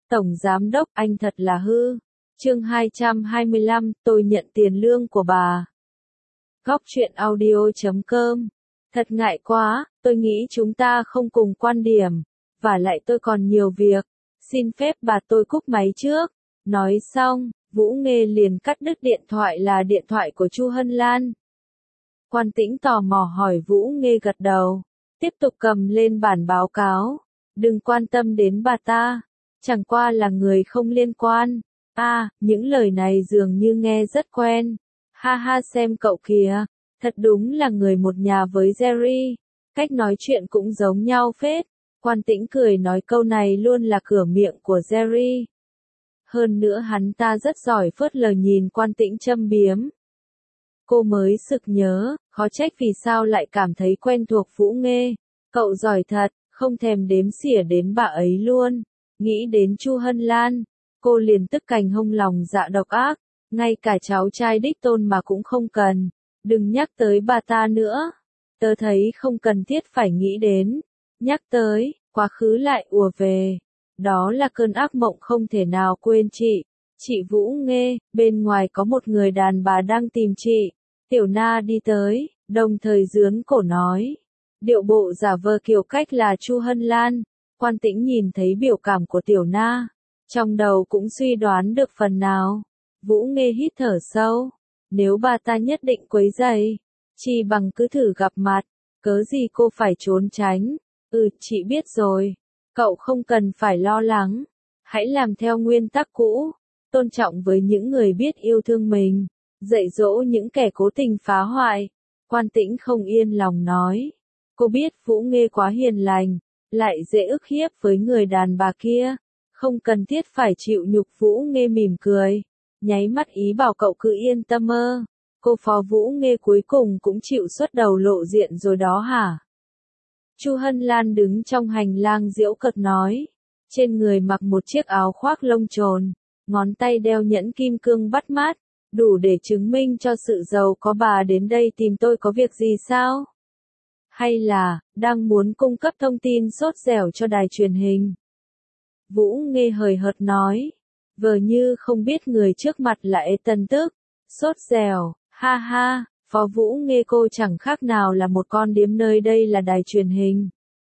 Tổng Giám Đốc, anh thật là hư. Chương 225, tôi nhận tiền lương của bà. Góc truyện audio.com. Thật ngại quá, tôi nghĩ chúng ta không cùng quan điểm. Và lại tôi còn nhiều việc. Xin phép bà tôi cúp máy trước. Nói xong, Vũ Nghê liền cắt đứt điện thoại là điện thoại của Chu Hân Lan. Quan Tĩnh tò mò hỏi Vũ Nghê gật đầu. Tiếp tục cầm lên bản báo cáo. Đừng quan tâm đến bà ta. Chẳng qua là người không liên quan. Những lời này dường như nghe rất quen. Ha ha, xem cậu kìa. Thật đúng là người một nhà với Jerry. Cách nói chuyện cũng giống nhau phết. Quan Tĩnh cười nói câu này luôn là cửa miệng của Jerry. Hơn nữa hắn ta rất giỏi phớt lờ nhìn Quan Tĩnh châm biếm. Cô mới sực nhớ, khó trách vì sao lại cảm thấy quen thuộc Vũ Nghê. Cậu giỏi thật, không thèm đếm xỉa đến bà ấy luôn. Nghĩ đến Chu Hân Lan, cô liền tức cành hông lòng dạ độc ác. Ngay cả cháu trai đích tôn mà cũng không cần. Đừng nhắc tới bà ta nữa. Tớ thấy không cần thiết phải nghĩ đến. Nhắc tới, quá khứ lại ùa về. Đó là cơn ác mộng không thể nào quên chị. Chị Vũ Nghê, bên ngoài có một người đàn bà đang tìm chị. Tiểu Na đi tới, đồng thời giướn cổ nói. Điệu bộ giả vờ kiểu cách là Chu Hân Lan. Quan Tĩnh nhìn thấy biểu cảm của Tiểu Na. Trong đầu cũng suy đoán được phần nào. Vũ Nghê hít thở sâu. Nếu bà ta nhất định quấy rầy, chi bằng cứ thử gặp mặt. Cớ gì cô phải trốn tránh. Chị biết rồi. Cậu không cần phải lo lắng. Hãy làm theo nguyên tắc cũ. Tôn trọng với những người biết yêu thương mình. Dạy dỗ những kẻ cố tình phá hoại. Quan Tĩnh không yên lòng nói. Cô biết Vũ Nghê quá hiền lành. Lại dễ ức hiếp với người đàn bà kia. Không cần thiết phải chịu nhục. Vũ Nghê mỉm cười. Nháy mắt ý bảo cậu cứ yên tâm mơ. Cô phó Vũ Nghê cuối cùng cũng chịu xuất đầu lộ diện rồi đó hả? Chu Hân Lan đứng trong hành lang giễu cợt nói. Trên người mặc một chiếc áo khoác lông trồn. Ngón tay đeo nhẫn kim cương bắt mắt. Đủ để chứng minh cho sự giàu có. Bà đến đây tìm tôi có việc gì sao? Hay là, đang muốn cung cấp thông tin sốt dẻo cho đài truyền hình? Vũ Nghê hời hợt nói. Vờ như không biết người trước mặt là Ethan tức. Sốt dẻo, ha ha, phó Vũ Nghê cô chẳng khác nào là một con điếm, nơi đây là đài truyền hình.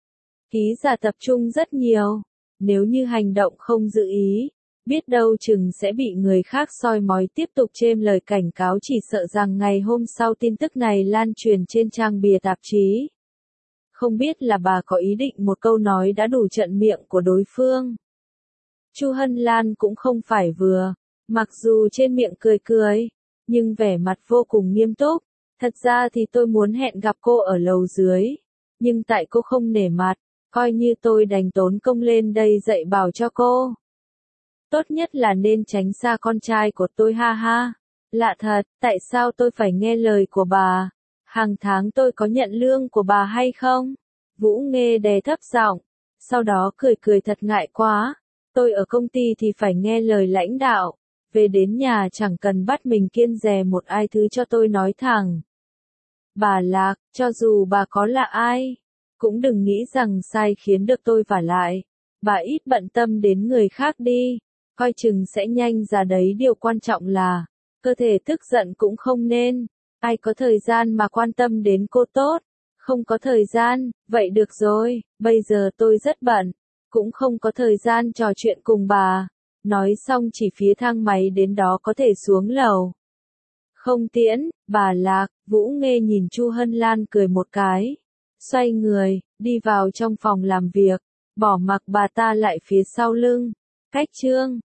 Ký giả tập trung rất nhiều. Nếu như hành động không dự ý, biết đâu chừng sẽ bị người khác soi mói. Tiếp tục chêm lời cảnh cáo. Chỉ sợ rằng ngày hôm sau tin tức này lan truyền trên trang bìa tạp chí. Không biết là bà có ý định một câu nói đã đủ trận miệng của đối phương. Chu Hân Lan cũng không phải vừa. Mặc dù trên miệng cười cười, nhưng vẻ mặt vô cùng nghiêm túc. Thật ra thì tôi muốn hẹn gặp cô ở lầu dưới. Nhưng tại cô không nể mặt, coi như tôi đành tốn công lên đây dạy bảo cho cô. Tốt nhất là nên tránh xa con trai của tôi, ha ha. Lạ thật, tại sao tôi phải nghe lời của bà? Hàng tháng tôi có nhận lương của bà hay không? Vũ Nghê đè thấp giọng, sau đó cười cười thật ngại quá. Tôi ở công ty thì phải nghe lời lãnh đạo. Về đến nhà chẳng cần bắt mình kiêng dè một ai thứ cho tôi nói thẳng. Bà Lạc, cho dù bà có là ai, cũng đừng nghĩ rằng sai khiến được tôi. vả lại. Bà ít bận tâm đến người khác đi. Coi chừng sẽ nhanh già đấy. Điều quan trọng là, cơ thể tức giận cũng không nên. Ai có thời gian mà quan tâm đến cô tốt. Không có thời gian, vậy được rồi, bây giờ tôi rất bận. Cũng không có thời gian trò chuyện cùng bà. Nói xong chỉ phía thang máy đến đó có thể xuống lầu. Không tiễn, bà Lạc. Vũ Nghê nhìn Chu Hân Lan cười một cái. Xoay người, đi vào trong phòng làm việc. Bỏ mặc bà ta lại phía sau lưng. Cách chương